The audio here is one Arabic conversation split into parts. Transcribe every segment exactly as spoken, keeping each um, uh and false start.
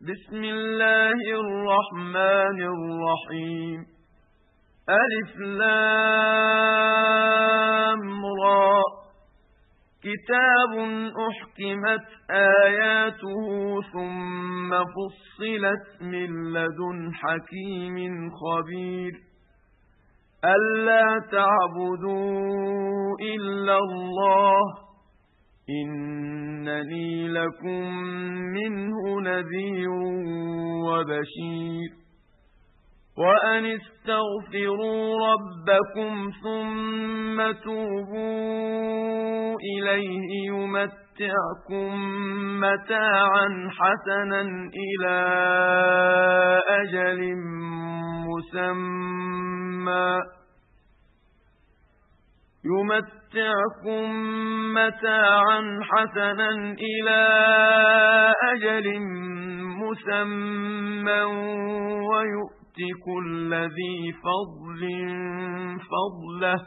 بسم الله الرحمن الرحيم ألف لام را كتاب أحكمت آياته ثم فصلت من لدن حكيم خبير ألا تعبدوا إلا الله إنني لكم منه نذير وبشير وأن استغفروا ربكم ثم توبوا إليه يمتعكم متاعا حسنا إلى أجل مسمى يمتعكم متاعا حسنا إلى أجل مسمى ويؤت كل ذي فضل فضله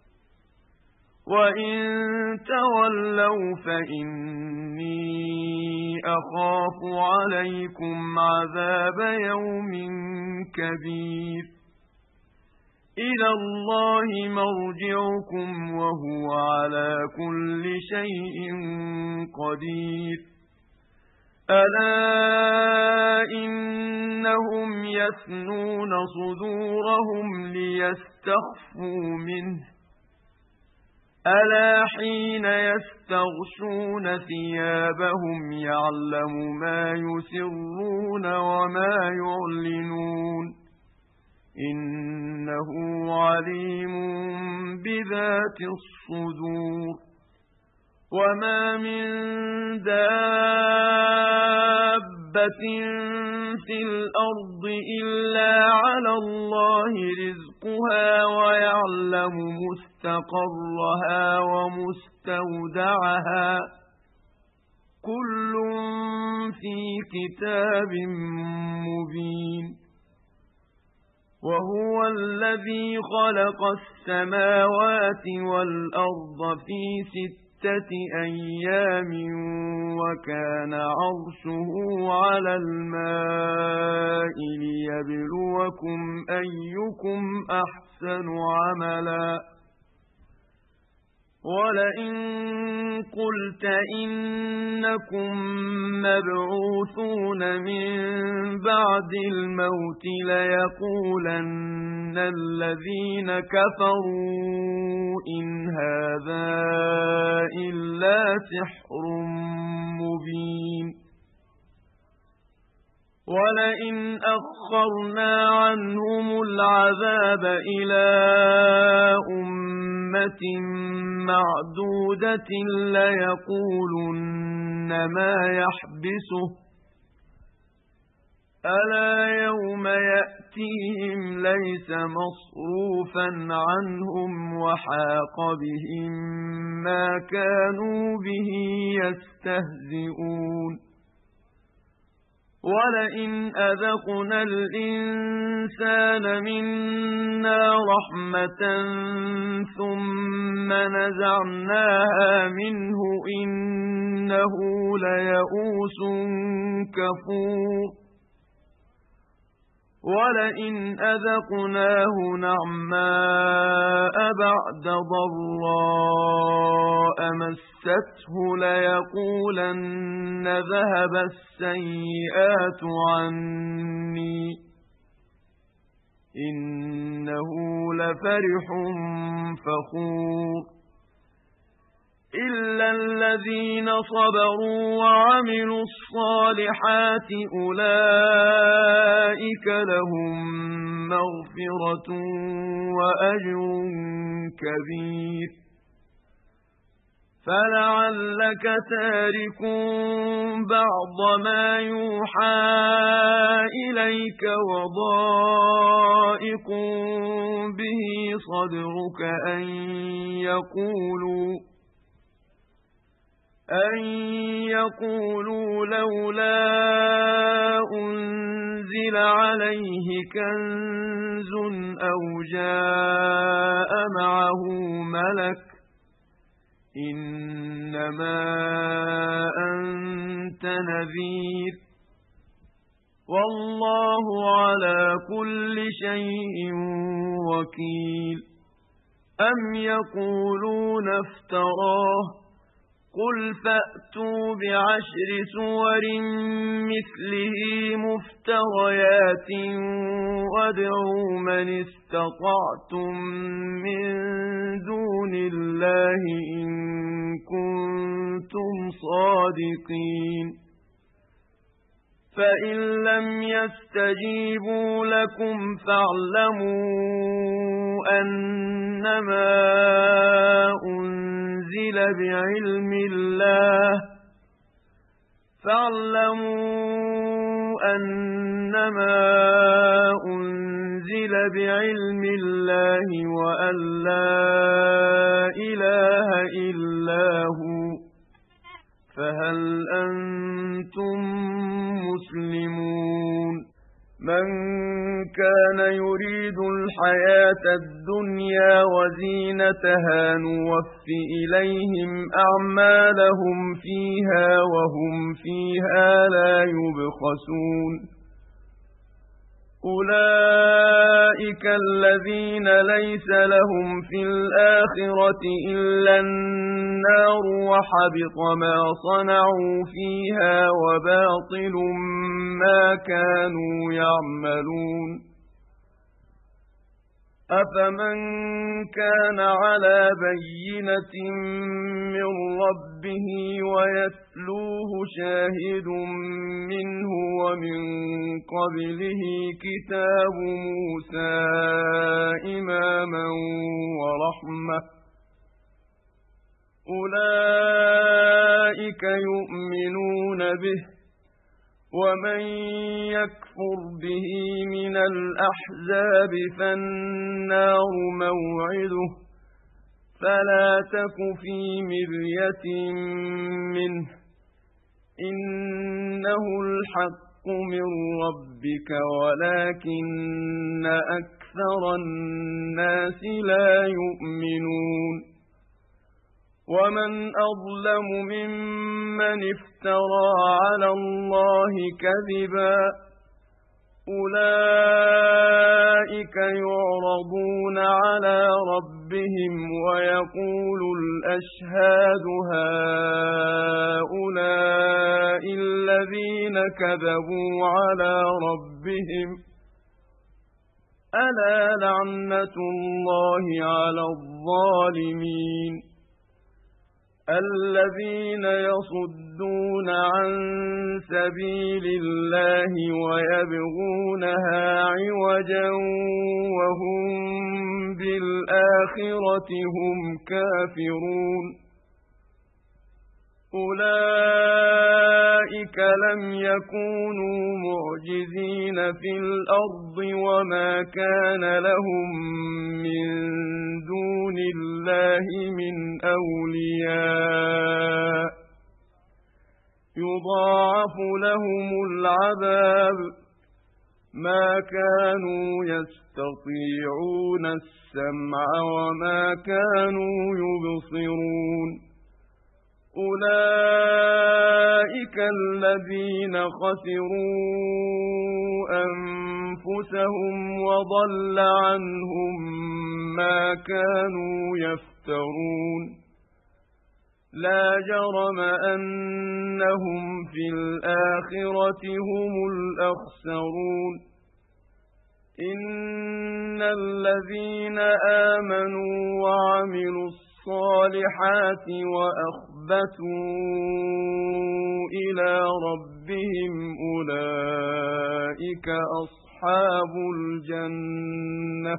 وإن تولوا فإني أخاف عليكم عذاب يوم كبير إلى الله مرجعكم وهو على كل شيء قدير ألا إنهم يثنون صدورهم ليستخفوا منه ألا حين يستغشون ثيابهم يعلم ما يسرون وما يعلنون إنه عليم بذات الصدور وما من دابة في الأرض إلا على الله رزقها ويعلم مستقرها ومستودعها كل في كتاب مبين وهو الذي خلق السماوات والأرض في ستة أيام وكان عرشه على الماء ليبلوكم أيكم أحسن عملا ولئن قلت إنكم مبعوثون من بعد الموت ليقولن الذين كفروا إن هذا إلا سحر مبين ولئن أخرنا عنهم العذاب إلى أمة معدودة ليقولن ما يحبسه ألا يوم يأتيهم ليس مصروفا عنهم وحاق بهم ما كانوا به يستهزئون ولئن أذقنا الإنسان منا رحمة ثم نزعناها منه إنه ليئوس كفور ولئن أذقناه نعماء بعد ضراء مسته ليقولن ذهب السيئات عني إنه لفرح فخور إلا الذين صبروا وعملوا الصالحات أولئك لهم مغفرة وأجر كبير فلعلك تارك بعض ما يوحى إليك وضائق به صدرك أن يقولوا أن يقولوا لولا أنزل عليه كنز أو جاء معه ملك إنما أنت نذير والله على كل شيء وكيل. أم يقولون افتراه قل فأتوا بعشر سور مثله مفتريات وادعوا من استطعتم من دون الله إن كنتم صادقين. فإن لم يستجيبوا لكم فاعلموا أنما أنزل بعلم الله فاعلموا أنما أنزل بعلم الله وأن لا إله إلا هو فهل أنتم مسلمون. من كان يريد الحياة الدنيا وزينتها نوف إليهم أعمالهم فيها وهم فيها لا يبخسون. أولئك الذين ليس لهم في الآخرة إلا النار وحبط ما صنعوا فيها وباطل ما كانوا يعملون. أفمن كان على بينة من ربه ويتلوه شاهد منه ومن قبله كتاب موسى إماما ورحمة أولئك يؤمنون به. ومن يكفر به من الأحزاب فالنار موعده فلا تك في مرية منه إنه الحق من ربك ولكن أكثر الناس لا يؤمنون. ومن أظلم ممن افترى على الله كذبا أولئك يعرضون على ربهم ويقول الأشهاد هؤلاء الذين كذبوا على ربهم ألا لعنة الله على الظالمين. الذين يصدون عن سبيل الله ويبغونها عوجا وهم بالآخرة هم كافرون. أولئك لم يكونوا معجزين في الأرض وما كان لهم من دون الله من أولياء يضاعف لهم العذاب ما كانوا يستطيعون السمع وما كانوا يبصرون. أولئك الذين خسروا أنفسهم وضل عنهم ما كانوا يفترون. لا جرم أنهم في الآخرة هم الأخسرون. إن الذين آمنوا وعملوا الصالحات وأخبتوا إلى ربهم أولئك أصحاب الجنة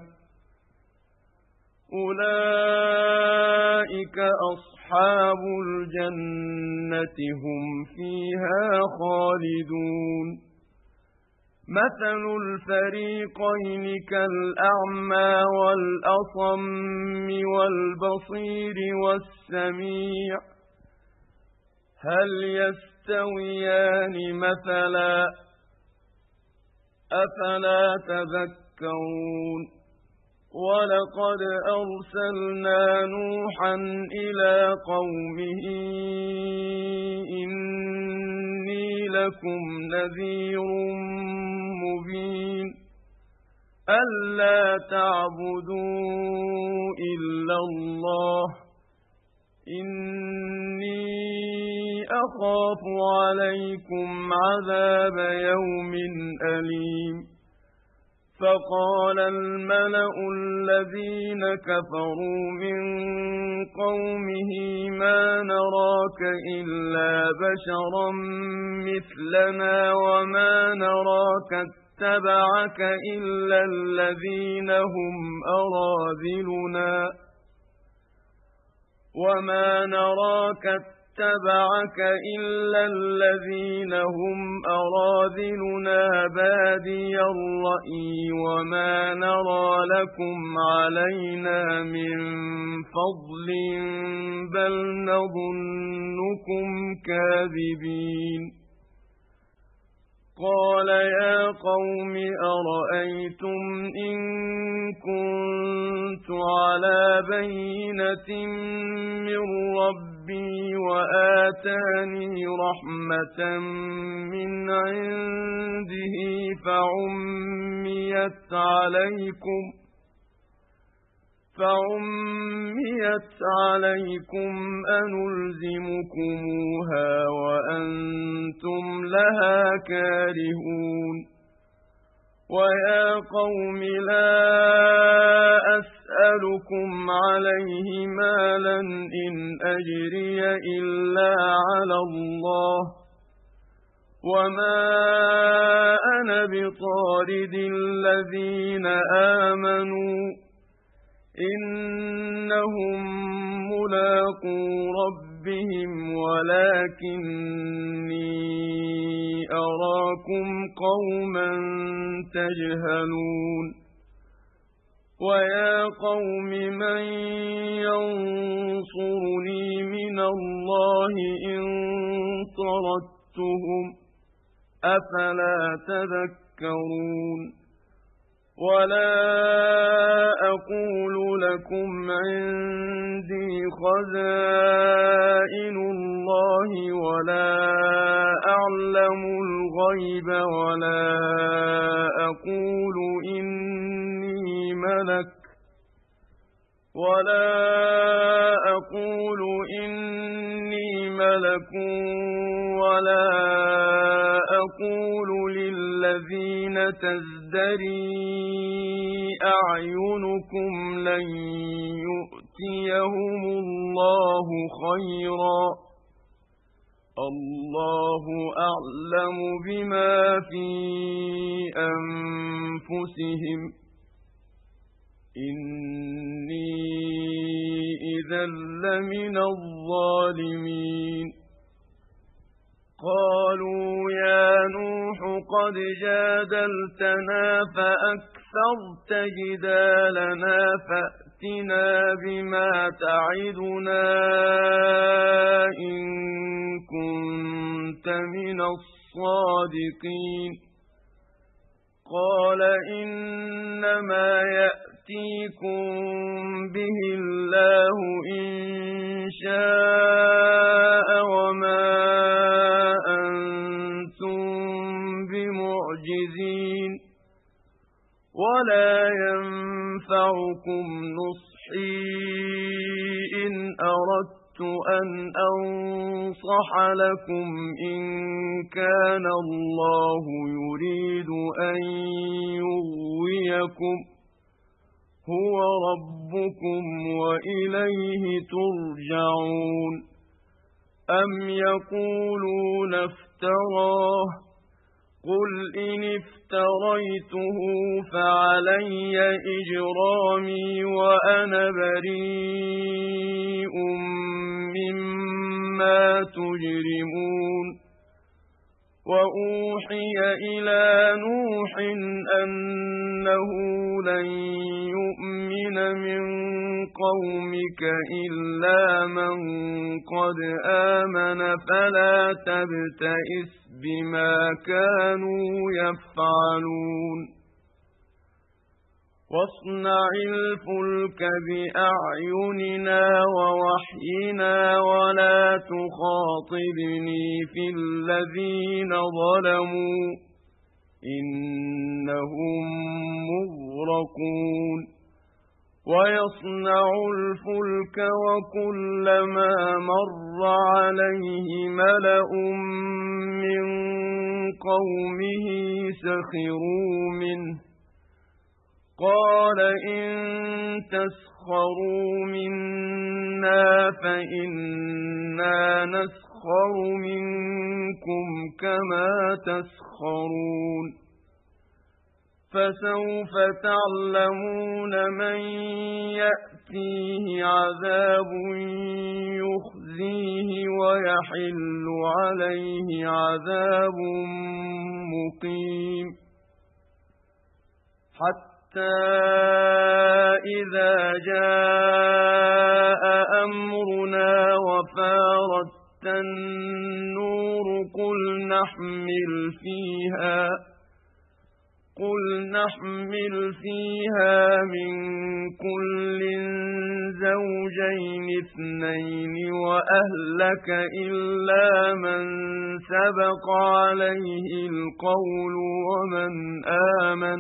أولئك أصحاب الجنة هم فيها خالدون. مثل الفريقين كالأعمى والأصم والبصير والسميع هل يستويان مثلا أفلا تذكرون. ولقد أرسلنا نوحا إلى قومه إني لكم نذير مبين ألا تعبدوا إلا الله إني أخاف عليكم عذاب يوم أليم فقال الملأ الذين كفروا من قومه ما نراك إلا بشرا مثلنا وما نراك اتبعك إلا الذين هم أراذلنا وما نراك اتبعك إلا الذين هم أراذلنا بادي الرأي وما نرى لكم علينا من فضل بل نظنكم كاذبين قال يا قوم أرأيتم إن كنت على بينة من ربي وآتاني رحمة من عنده فعميت عليكم فعميت عليكم أنلزمكموها وأنتم لها كارهون ويا قوم لا أسألكم عليه مالا إن أجري إلا على الله وما أنا بطارد الذين آمنوا إنهم ملاقو ربهم ولكني أراكم قوما تجهلون ويا قوم من ينصرني من الله إن طردتهم أفلا تذكرون ولا أقول لكم عندي خزائن الله ولا أعلم الغيب ولا أقول إني ملك ولا أقول إني ملك ولا أقول للذين تزدري أعينكم لن يؤتيهم الله خيرا الله أعلم بما في أنفسهم إني إذا لمن الظالمين قالوا يا نوح قد جادلتنا فأكثرت جدالنا فأتنا بما تعدنا إن كنت من الصادقين قال إنما يأتيكم به الله إن شاء وما أنتم بمعجزين ولا ينفعكم نصحي إن أردت أن أنصح لكم إن كان الله يريد أن يغويكم هو ربكم وإليه ترجعون أم يقولون افتراه قل إن افتريته فعلي إجرامي وأنا بريء مما تجرمون وأوحي إلى نوح أنه لن يؤمن من قومك إلا من قد آمن فلا تبتئس بما كانوا يفعلون واصنع الفلك بأعيننا ووحينا ولا تخاطبني في الذين ظلموا إنهم مغرقون ويصنع الفلك وكلما مر عليه ملأ من قومه سخروا منه قال إن تسخروا منا فإنا نسخر منكم كما تسخرون فسوف تعلمون من يأتيه عذاب يخزيه ويحل عليه عذاب مقيم حتى إذا جاء أمرنا وفارت النور قل نحمل فيها قل نحمل فيها من كل زوجين اثنين وأهلك إلا من سبق عليه القول ومن آمن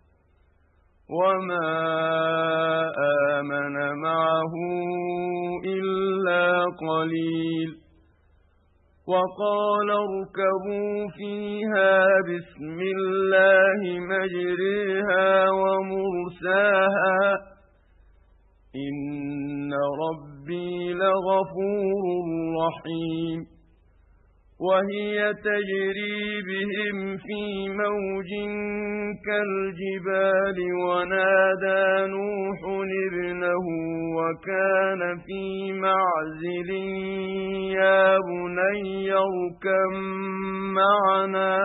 وما آمن معه إلا قليل وقال اركبوا فيها بسم الله مجريها ومرساها إن ربي لغفور رحيم وهي تجري بهم في موج كالجبال ونادى نوح ابنه وكان في معزل يا بني اركب معنا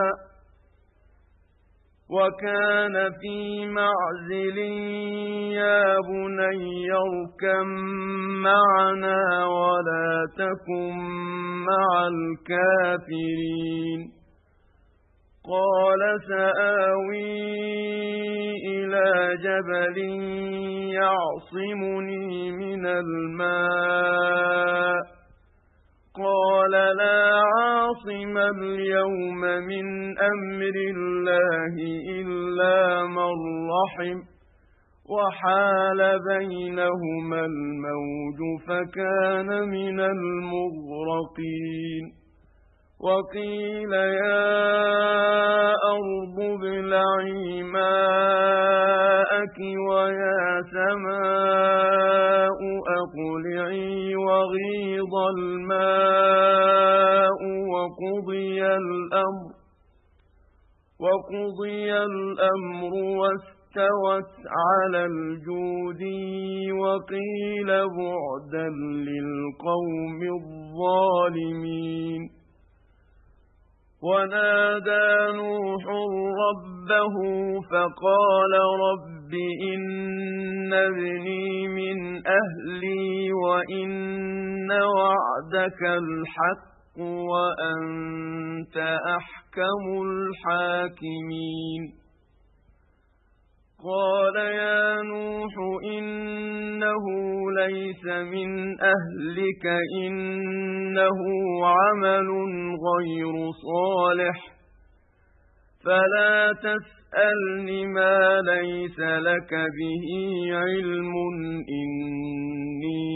وكان في معزل يا بني اركب معنا ولا تكن مع الكافرين قال سآوي إلى جبل يعصمني من الماء قال لا عاصم اليوم من أمر الله إلا من رحم وحال بينهما الموج فكان من المغرقين وقيل يا أرض ابلعي ماءك ويا سماء أقلعي وغيض الماء وقضي الأمر وقضي الأمر واستوت على الجودي وقيل بعدا للقوم الظالمين ونادى نوح ربه فقال رب إن ابني من أهلي وإن وعدك الحق وأنت أحكم الحاكمين قال يا نوح إنه ليس من أهلك إنه عمل غير صالح فلا تسألني ما ليس لك به علم إني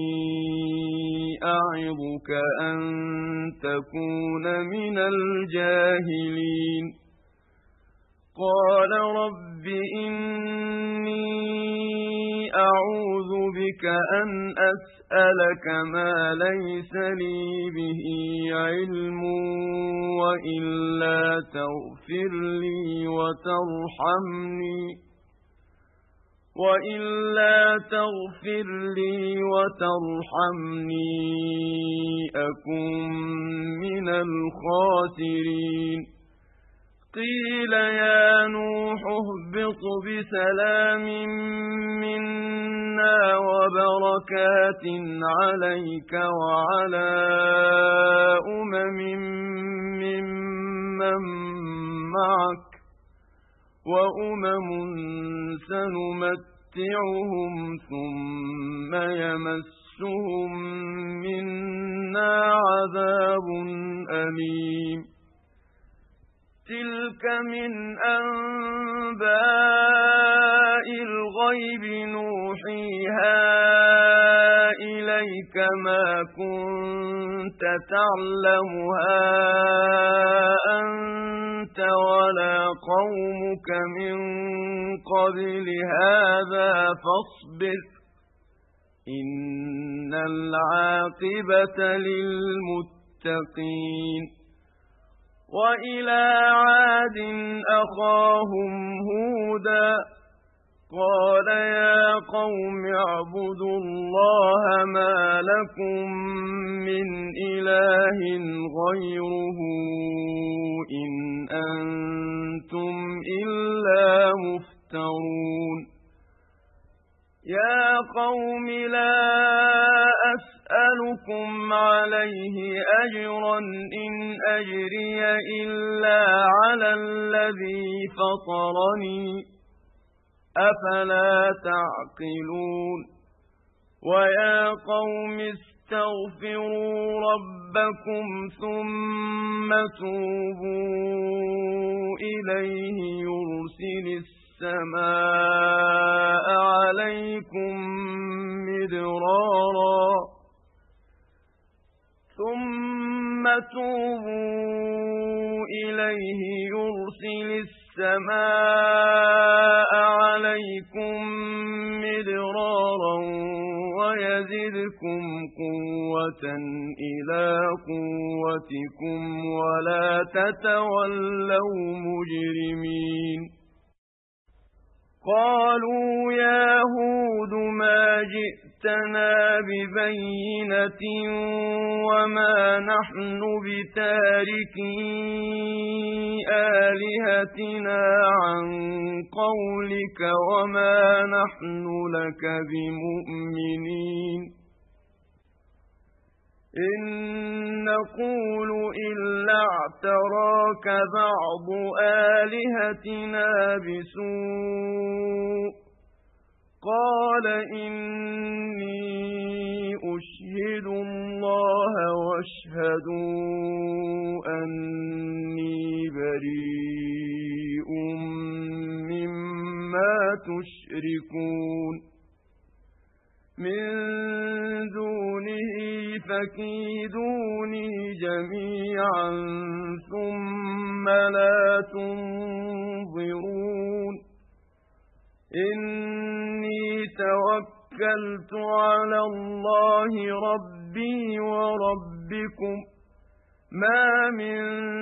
أعظك أن تكون من الجاهلين قال رب إني أعوذ بك أن أسألك ما ليس لي به علم وإلا تغفر لي وترحمني وإلا تغفر لي وترحمني أكن من الخاسرين قيل يا نوح اهبط بسلام منا وبركات عليك وعلى أمم ممن معك وأمم سنمت نُمَتِّعُهُمْ ثُمَّ يَمَسُّهُم مِّنَّا عَذَابٌ أَلِيمٌ تِلْكَ مِنْ أَنبَاءِ الْغَيْبِ نُوحِيهَا إِلَيْكَ مَا كُنتَ تَعْلَمُهَا أَنتَ وَلَا قَوْمُكَ مِنْ قَبْلِ هَذَا فَاصْبِرْ إِنَّ الْعَاقِبَةَ لِلْمُتَّقِينَ وَإِلَى عَادٍ أَخَاهُمْ هُودًا قَالَ يَا قَوْمِ اعْبُدُوا اللَّهَ مَا لَكُمْ مِنْ إِلَٰهٍ غَيْرُهُ إِنْ أَنْتُمْ إِلَّا مُفْتَرُونَ يَا قَوْمِ لَا أَسْأَلُكُمْ عَلَيْهِ أَجْرًا إِنْ أَجْرِيَ إِلَّا عَلَى الَّذِي فَطَرَنِي أَفَلَا تَعْقِلُونَ وَيَا قَوْمِ اسْتَغْفِرُوا رَبَّكُمْ ثُمَّ تُوبُوا إِلَيْهِ يُرْسِلِ السَّمَاءَ عَلَيْكُمْ مِدْرَارًا ثُمَّ تُوبُوا إِلَيْهِ يُرْسِلِ السَّمَاءَ عَلَيْكُمْ مِدْرَارًا وَيَزِدْكُمْ قُوَّةً إِلَى قُوَّتِكُمْ وَلَا تَتَوَلَّوْا مُجْرِمِينَ قَالُوا يَا هُودُ مَا جِئْتَنَا بِبَيِّنَةٍ وَمَا نَحْنُ بِتَارِكِي آلِهَتِنَا عَن قَوْلِكَ وَمَا نَحْنُ لَكَ بِمُؤْمِنِينَ إِن نَّقُولُ إِلَّا اعْتَرَاكَ بَعْضُ آلِهَتِنَا بِسُوءٍ قَالَ إِنِّي أُشْهِدُ اللَّهَ وَاشْهَدُوا أَنِّي بَرِيءٌ مِّمَّا تُشْرِكُونَ مِن دُونِهِ فَكِيدُونِي جَمِيعًا ثُمَّ لَا تُنظِرُونِ إِنِّي تَوَكَّلْتُ عَلَى اللَّهِ رَبِّي وَرَبِّكُمْ مَا مِن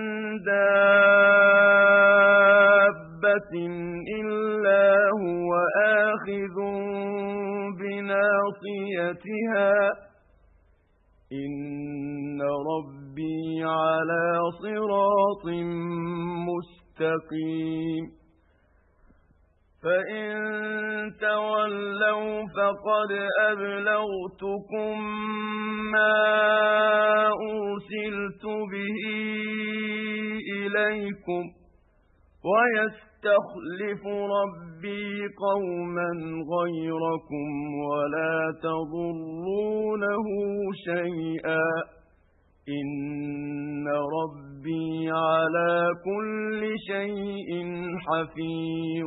دَابَّةٍ إِلَّا هُوَ آخِذٌ بِنَاصِيَتِهَا إِنَّ رَبِّي عَلَى صِرَاطٍ مُسْتَقِيمٍ فَإِن تَوَلَّوْا فَقَدْ أَبْلَغْتُكُم مَّا أُرْسِلْتُ بِهِ إِلَيْكُمْ وَيَسْتَخْلِفُ رَبِّي قَوْمًا غَيْرَكُمْ وَلَا تَضُرُّونَهُ شَيْئًا إِنَّ رَبِّي عَلَى كُلِّ شَيْءٍ حَفِيظٌ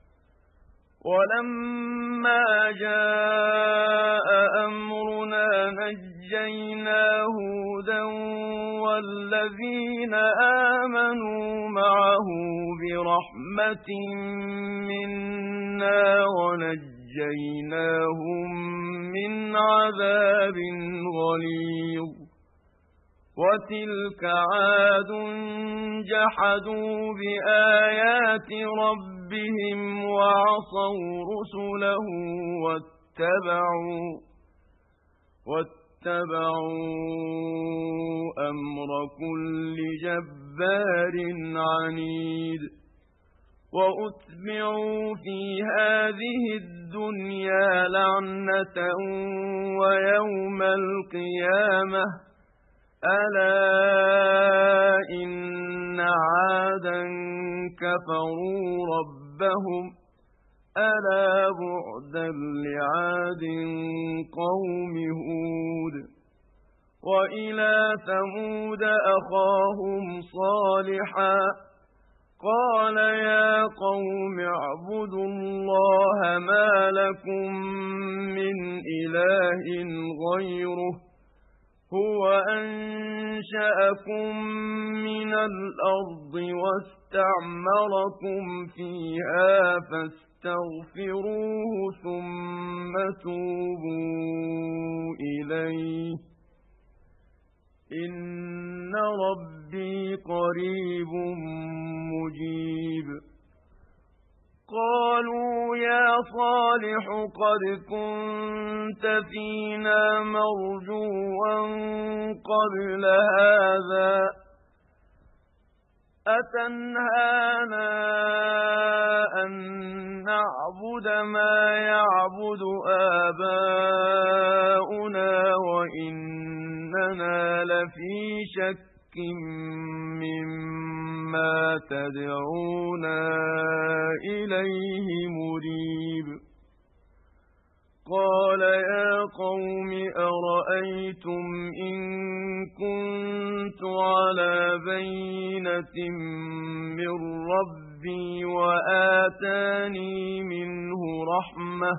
وَلَمَّا جَاءَ أَمْرُنَا نَجَّيْنَا هُودًا وَالَّذِينَ آمَنُوا مَعَهُ بِرَحْمَةٍ مِّنَّا وَنَجَّيْنَاهُم مِّنْ عَذَابٍ غَلِيظٍ وَتِلْكَ عَادٌ جَحَدُوا بِآيَاتِ رَبِّهِمْ وَعَصَوْا رُسُلَهُ وَاتَّبَعُوا وَاتَّبَعُوا أَمْرَ كُلِّ جَبَّارٍ عَنِيدٍ وَأُتْبِعُوا فِي هَٰذِهِ الدُّنْيَا لَعْنَةً وَيَوْمَ الْقِيَامَةِ أَلَا إِنَّ عَادًا كَفَرُوا رَبَّهُمْ ألا بعدا لعاد قوم هود وإلى ثمود أخاهم صالحا قال يا قوم اعبدوا الله ما لكم من إله غيره هو أنشأكم من الأرض واستعمركم فيها فاستغفروه ثم توبوا إليه إن ربي قريب مجيب قالوا يا صالح قد كنت فينا مرجوا قبل هذا أتنهانا أن نعبد ما يعبد آباؤنا وإننا لفي شك مما تدعونا إليه مريب قال يا قوم أرأيتم إن كنت على بينة من ربي وآتاني منه رحمة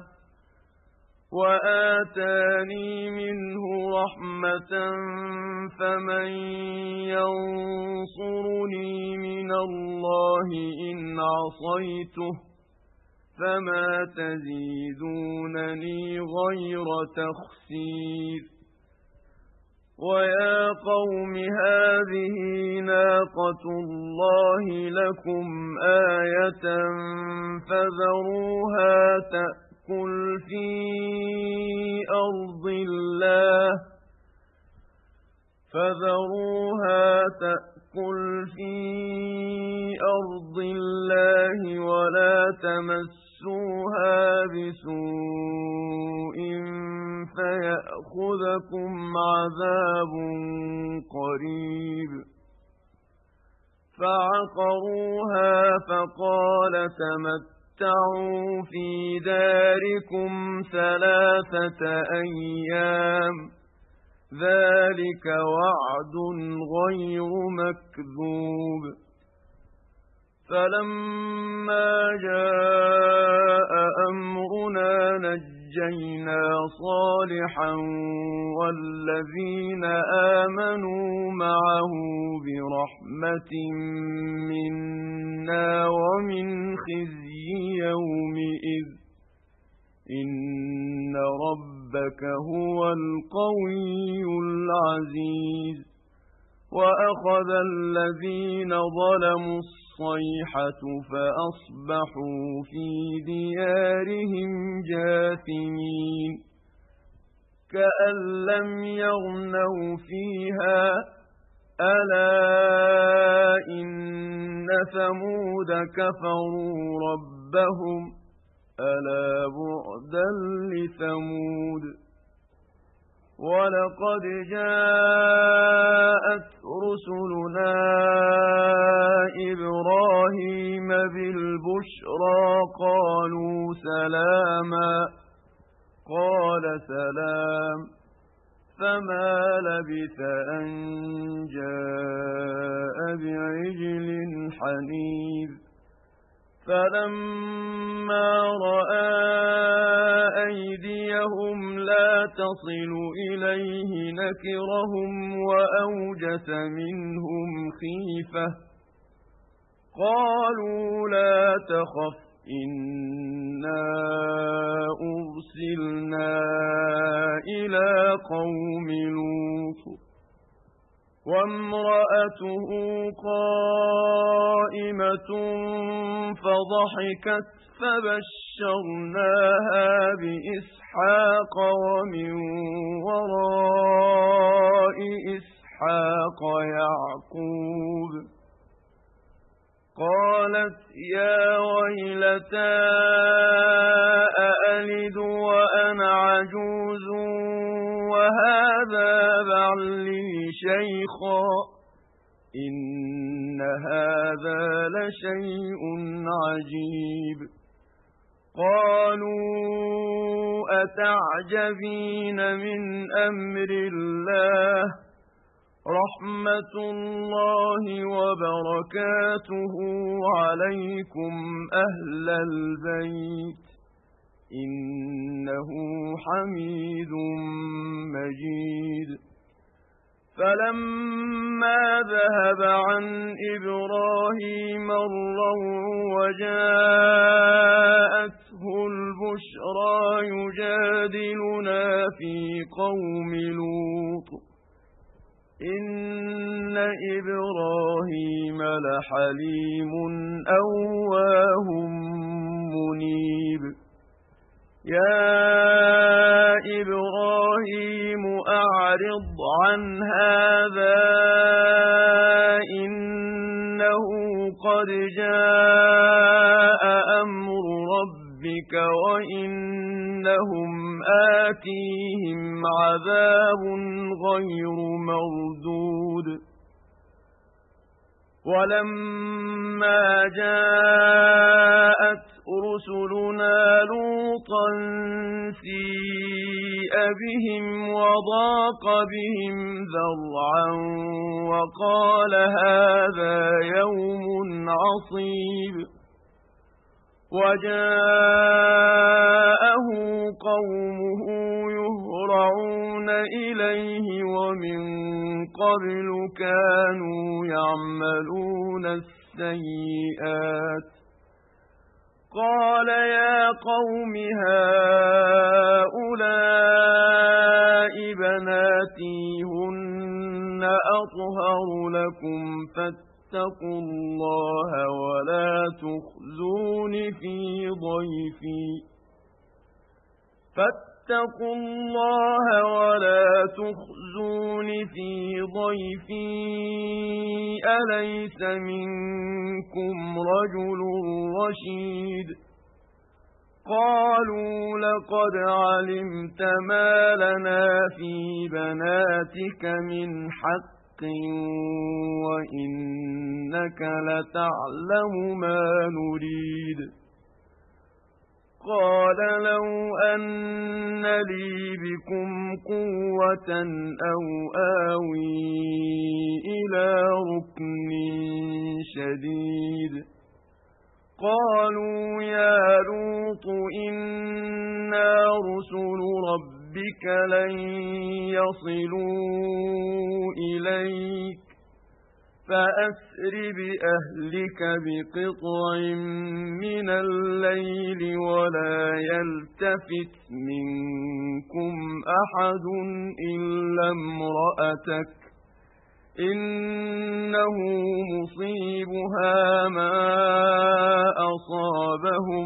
وآتاني منه رحمة فمن ينصرني من الله إن عصيته فما تزيدونني غير تخسير ويا قوم هذه ناقة الله لكم آية فذروها تأكل في أرض الله فذروها تأكل في أرض الله ولا تمسوها بسوء فيأخذكم عذاب قريب فعقروها فقال تمتعوا في داركم ثلاثة أيام ذلك وعد غير مكذوب فلما جاء أمرنا نجينا صالحا والذين آمنوا معه برحمة منا ومن خزي يومئذ إن ربك هو القوي العزيز وأخذ الذين ظلموا الصيحة فأصبحوا في ديارهم جاثمين كأن لم يغنوا فيها ألا إن ثمود كفروا ربهم ألا بعدا لثمود ولقد جاءت رسلنا إبراهيم بالبشرى قالوا سلاما قال سلام فما لبث أن جاء بعجل حنيذ فلما رأى أيديهم لا تصل إليه نكرهم وأوجس منهم خيفة قالوا لا تخف إنا أرسلنا إلى قوم لوط وامرأته قائمة فضحكت فبشرناها بإسحاق ومن وراء إسحاق يعقوب قالت يا ويلتى أألد وأنا عجوز وهذا بعلي شيخا إن هذا لشيء عجيب قالوا أتعجبين من أمر الله رحمة الله وبركاته عليكم أهل البيت إنه حميد مجيد فلما ذهب عن إبراهيم الروع وجاءته البشرى يجادلنا في قوم لوط إن إبراهيم لحليم أواه منيب يا إبراهيم أعرض عن هذا إنه قد جاء أمر ربك وإنهم آتيهم عذاب غير مردود ولما جاءت رسلنا لوطا سيء بهم وضاق بهم ذرعا وقال هذا يوم عصيب وجاءه قومه يهرعون إليه ومن قبل كانوا يعملون السيئات قال يا قوم هؤلاء بناتي هن أطهر لكم فاتقوا الله ولا تخزون في ضيفي فاتقوا الله ولا تخزون في ضيفي أليس منكم رجل رشيد قالوا لقد علمت ما لنا في بناتك من حق وإنك لتعلم ما نريد قال لو أن لي بكم قوة أو آوي إلى ركن شديد قالوا يا لوط إنا رسل ربك لن يصلوا إليك فأسر بأهلك بقطع من الليل ولا يلتفت منكم أحد إلا امرأتك إنه مصيبها ما أصابهم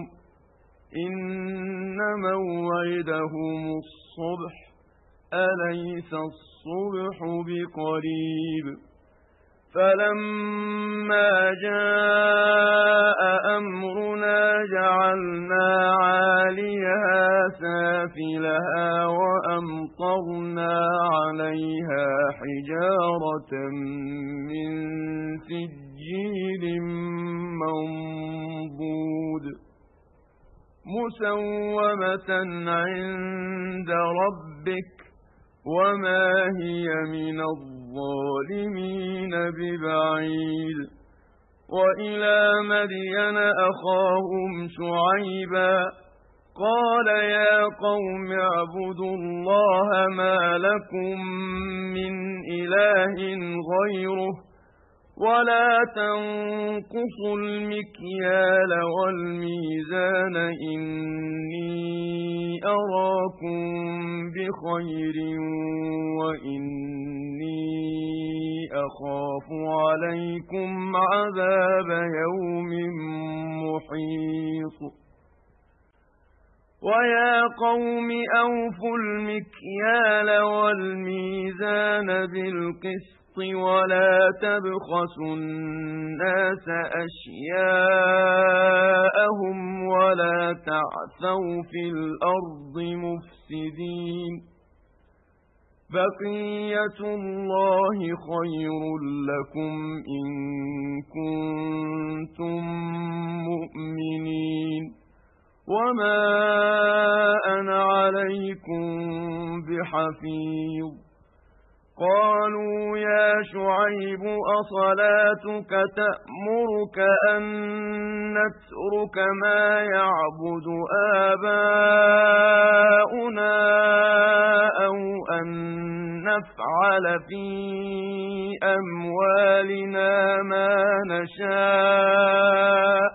إن موعدهم الصبح أليس الصبح بقريب فلما جاء أمرنا جعلنا عاليها سافلها وأمطرنا عليها حجارة من سجيل منضود مسومة عند ربك وما هي من الظالمين ببعيد وإلى مدين أخاهم شعيبا قال يا قوم اعبدوا الله ما لكم من إله غيره ولا تنقصوا المكيال والميزان إني أراكم بخير وإني أخاف عليكم عذاب يوم محيط ويا قوم أوفوا المكيال والميزان بالقسط ولا تبخسوا الناس أشياءهم ولا تعثوا في الأرض مفسدين بقية الله خير لكم إن كنتم مؤمنين وما وما أنا عليكم بحفيظ قالوا يا شعيب أصلاتك تأمرك أن نترك ما يعبد آباؤنا أو أن نفعل في أموالنا ما نشاء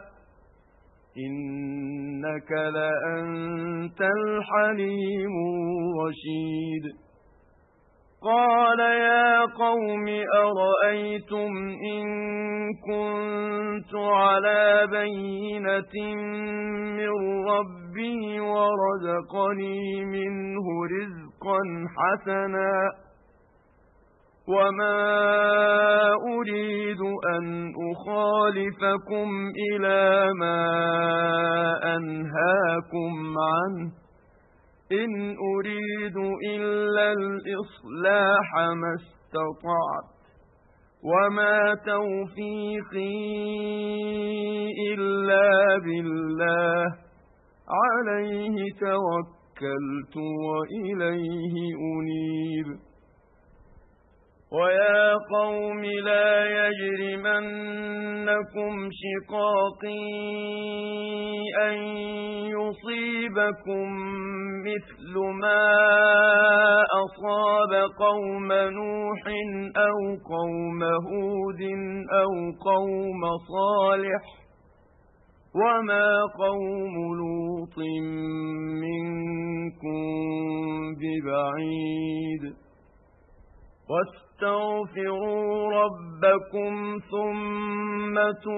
إنك لأنت الحليم الرشيد قال يا قوم أرأيتم إن كنت على بينة من ربي ورزقني منه رزقا حسنا وما أريد أن أخالفكم إلى ما أنهاكم عنه إن أريد إلا الإصلاح ما استطعت وما توفيقي إلا بالله عليه توكلت وإليه أنيب ويا قوم لا يجرمنكم شقاقي أن يصيبكم مثل ما أصاب قوم نوح أو قوم هود أو قوم صالح وما قوم لوط منكم ببعيد واستغفروا ربكم ثم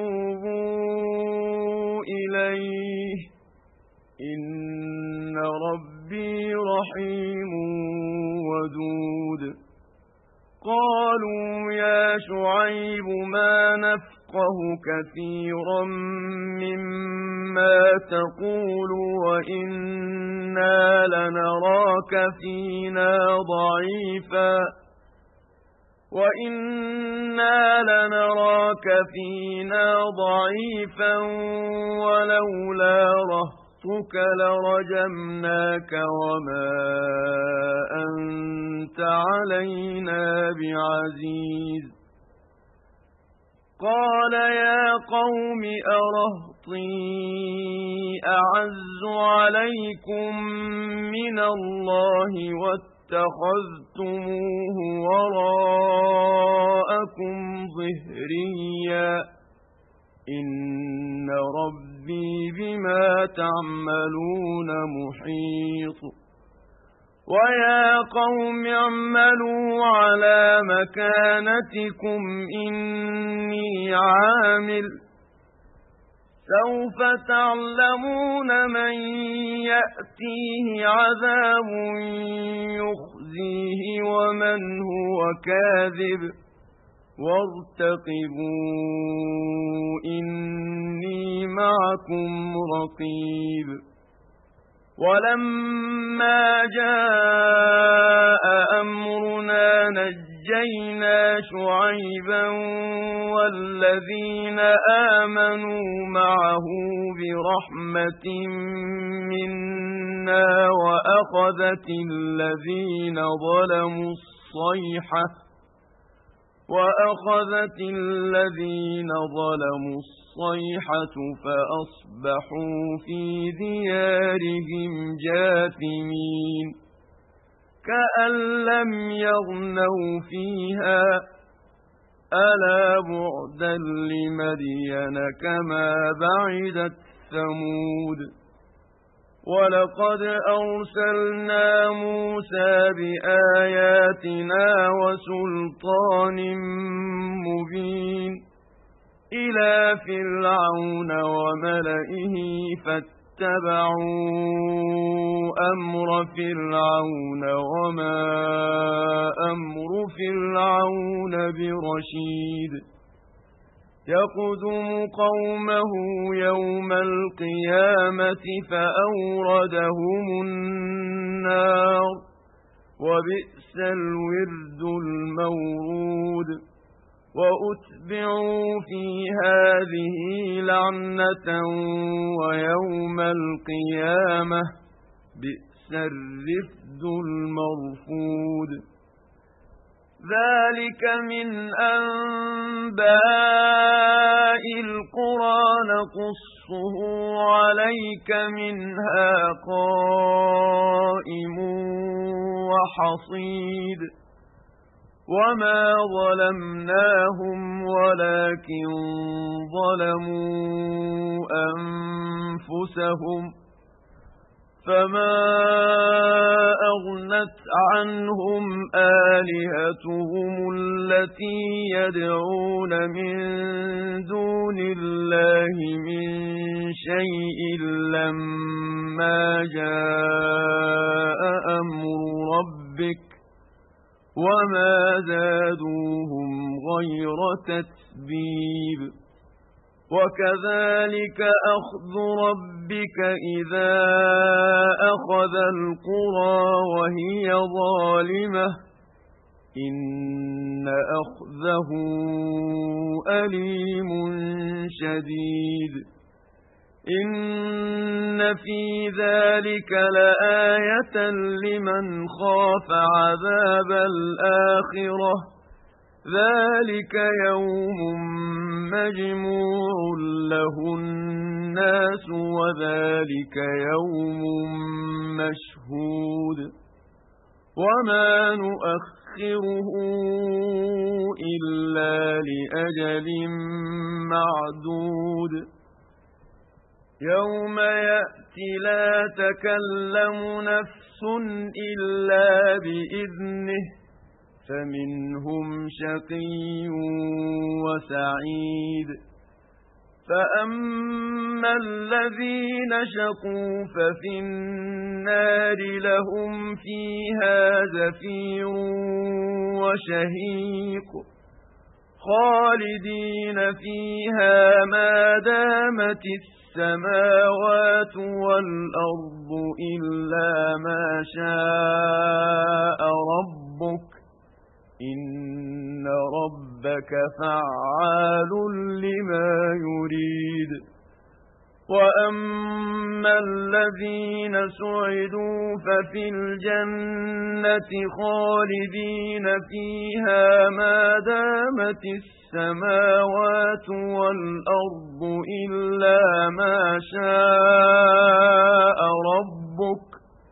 توبوا إليه إن ربي رحيم ودود قالوا يا شعيب ما نفقه كثيرا مما تقول وإنا لنراك فينا ضعيفا وَإِنَّا لَنَرَاكَ فِينَا ضَعِيفًا وَلَوْلَا رَهْطُكَ لَرَجَمْنَاكَ وَمَا أَنْتَ عَلَيْنَا بِعَزِيزٍ قَالَ يَا قَوْمِ أَرَهْطِي أَعَزُّ عَلَيْكُمْ مِنَ اللَّهِ اتخذتموه وراءكم ظهريا إن ربي بما تعملون محيط ويا قوم اعملوا على مكانتكم إني عامل سوف تعلمون من يأتيه عذاب يخزيه ومن هو كاذب وارتقبوا إني معكم رقيب ولما جاء أمرنا نجينا شعيبا والذين آمنوا معه برحمة منا وأخذت الذين ظلموا الصيحة وأخذت الذين ظلموا الصيحة فأصبحوا في ديارهم جاثمين كأن لم يغنوا فيها ألا بعدا لمدين كما بعدت ثمود ولقد أرسلنا موسى بآياتنا وسلطان مبين إلى فرعون وملئه فاتبعوا أمر فرعون وما أمر فرعون برشيد يقدم قومه يوم القيامة فأوردهم النار وبئس الورد المورود وأتبعوا في هذه لعنة ويوم القيامة بئس الرفد المرفود ذلك من أنباء القرى نقصه عليك منها قائم وحصيد وما ظلمناهم ولكن ظلموا أنفسهم فما أغنت عنهم آلهتهم التي يدعون من دون الله من شيء لما جاء أمر ربك وما زادوهم غير تتبيب وكذلك أخذ ربك إذا أخذ القرى وهي ظالمة إن أخذه أليم شديد إن في ذلك لآية لمن خاف عذاب الآخرة ذلك يوم مجموع له الناس وذلك يوم مشهود وما نؤخره إلا لأجل معدود يوم يأتي لا تكلم نفس إلا بإذنه فمنهم شقي وسعيد فأما الذين شقوا ففي النار لهم فيها زفير وشهيق خالدين فيها ما دامت السماوات والأرض إلا ما شاء ربك إن ربك فعال لما يريد وأما الذين سعدوا ففي الجنة خالدين فيها ما دامت السماوات والأرض إلا ما شاء ربك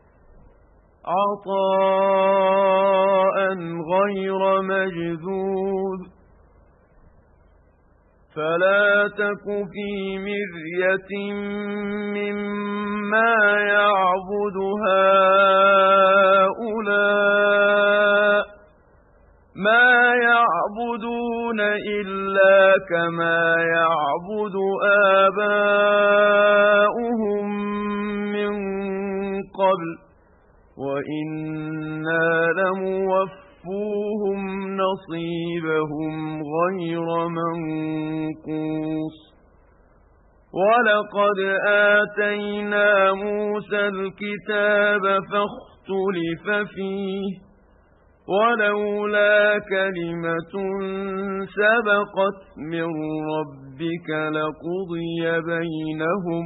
عطاء غير مجذوذ فلا تك في مرية مما يعبد هؤلاء ما يعبدون إلا كما يعبد آباؤهم من قبل وإنا لموفوهم نصيبهم غير منقوص ولقد آتينا موسى الكتاب فاختلف فيه ولولا كلمة سبقت من ربك لقضي بينهم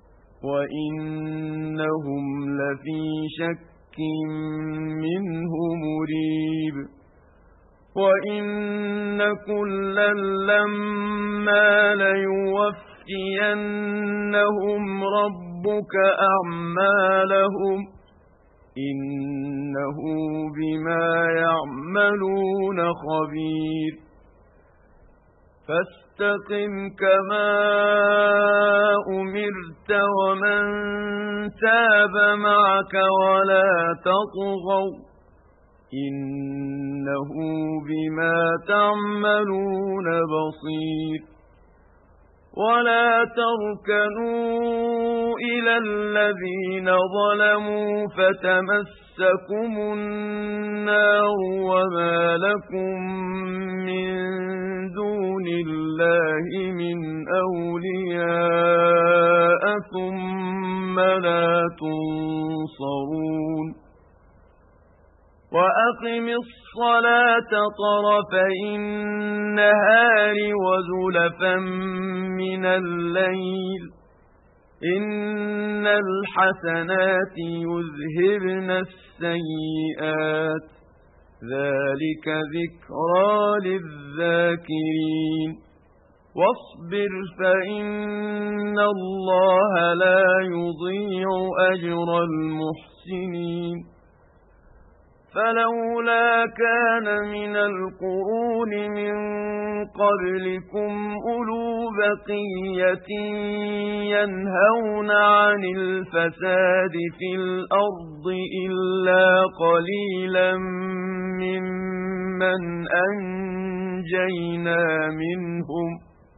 وإنهم لفي شك منه مريب وإن كلا لما ليوفينهم ربك أعمالهم إنه بما يعملون خبير فاستقم كما أمرت ومن تاب معك ولا تطغوا إنه بما تعملون بصير ولا تركنوا إلى الذين ظلموا فتمسكم النار وما لكم من دون الله من أولياء ثم لا تنصرون وَأَقِمِ الصَّلَاةَ طَرَفَيِ النَّهَارِ وَزُلَفًا مِنَ اللَّيْلِ إِنَّ الْحَسَنَاتِ يُذْهِبْنَ السَّيِّئَاتِ ذَلِكَ ذِكْرَى لِلذَّاكِرِينَ وَاصْبِرْ فَإِنَّ اللَّهَ لَا يُضِيعُ أَجْرَ الْمُحْسِنِينَ فَلَوْلَا كَانَ مِنَ الْقُرُونِ مِنْ قَبْلِكُمْ أُولُو بَقِيَّةٍ يَنْهَوْنَ عَنِ الْفَسَادِ فِي الْأَرْضِ إِلَّا قَلِيلًا مِّمَّنْ أَنْجَيْنَا مِنْهُمْ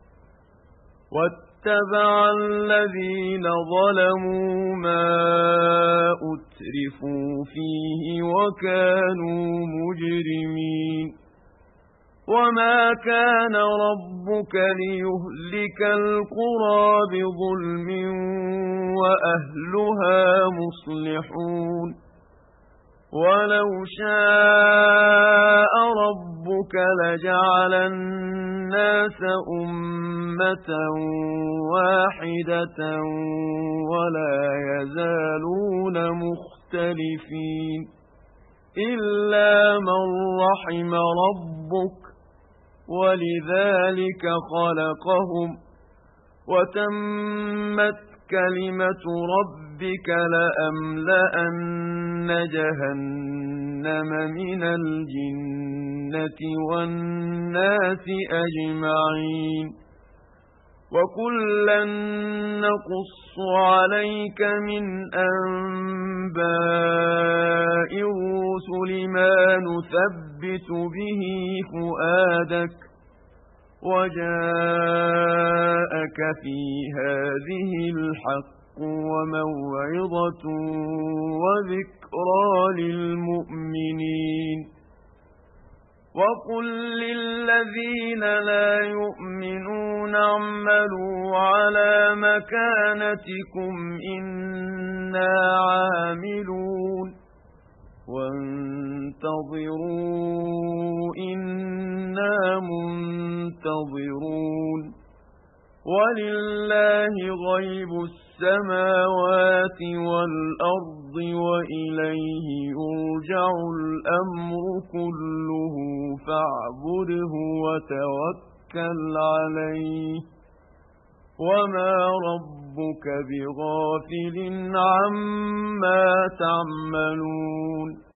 وَاتَّبَعَ الَّذِينَ ظَلَمُوا مَا أُتْرِفُوا فِيهِ وَكَانُوا مُجْرِمِينَ وَمَا كَانَ رَبُّكَ لِيُهْلِكَ الْقُرَىٰ بِظُلْمٍ وَأَهْلُهَا مُصْلِحُونَ وَلَوْ شَاءَ رَبُّكَ لَجَعَلَ النَّاسَ أُمَّةً وَاحِدَةً وَلَا يَزَالُونَ مُخْتَلِفِينَ إِلَّا مَن رَّحِمَ رَبُّكَ وَلِذَلِكَ خَلَقَهُمْ وَتَمَّتْ كَلِمَةُ رَبِّكَ لَأَمْلَأَنَّ جَهَنَّمَ مِنَ الْجِنَّةِ وَالنَّاسِ أَجْمَعِينَ وَكُلًّا نَّقُصُّ عَلَيْكَ مِنْ أَنبَاءِ الرُّسُلِ مَا نُثَبِّتُ بِهِ فُؤَادَكَ وَجَاءَكَ فِي هَٰذِهِ الْحَقُّ وَمَوْعِظَةٌ وَذِكْرَىٰ لِلْمُؤْمِنِينَ وَقُل لِّلَّذِينَ لَا يُؤْمِنُونَ اعْمَلُوا عَلَىٰ مَكَانَتِكُمْ إِنَّا عَامِلُونَ وَانتَظِرُوا إِنَّا مُنتَظِرُونَ وَلِلَّهِ غَيْبُ السَّمَاوَاتِ وَالْأَرْضِ وَإِلَيْهِ يُرْجَعُ الْأَمْرُ كُلُّهُ فَاعْبُدْهُ وَتَوَكَّلْ عَلَيْهِ وَمَا رَبُّكَ بِغَافِلٍ عَمَّا تَعْمَلُونَ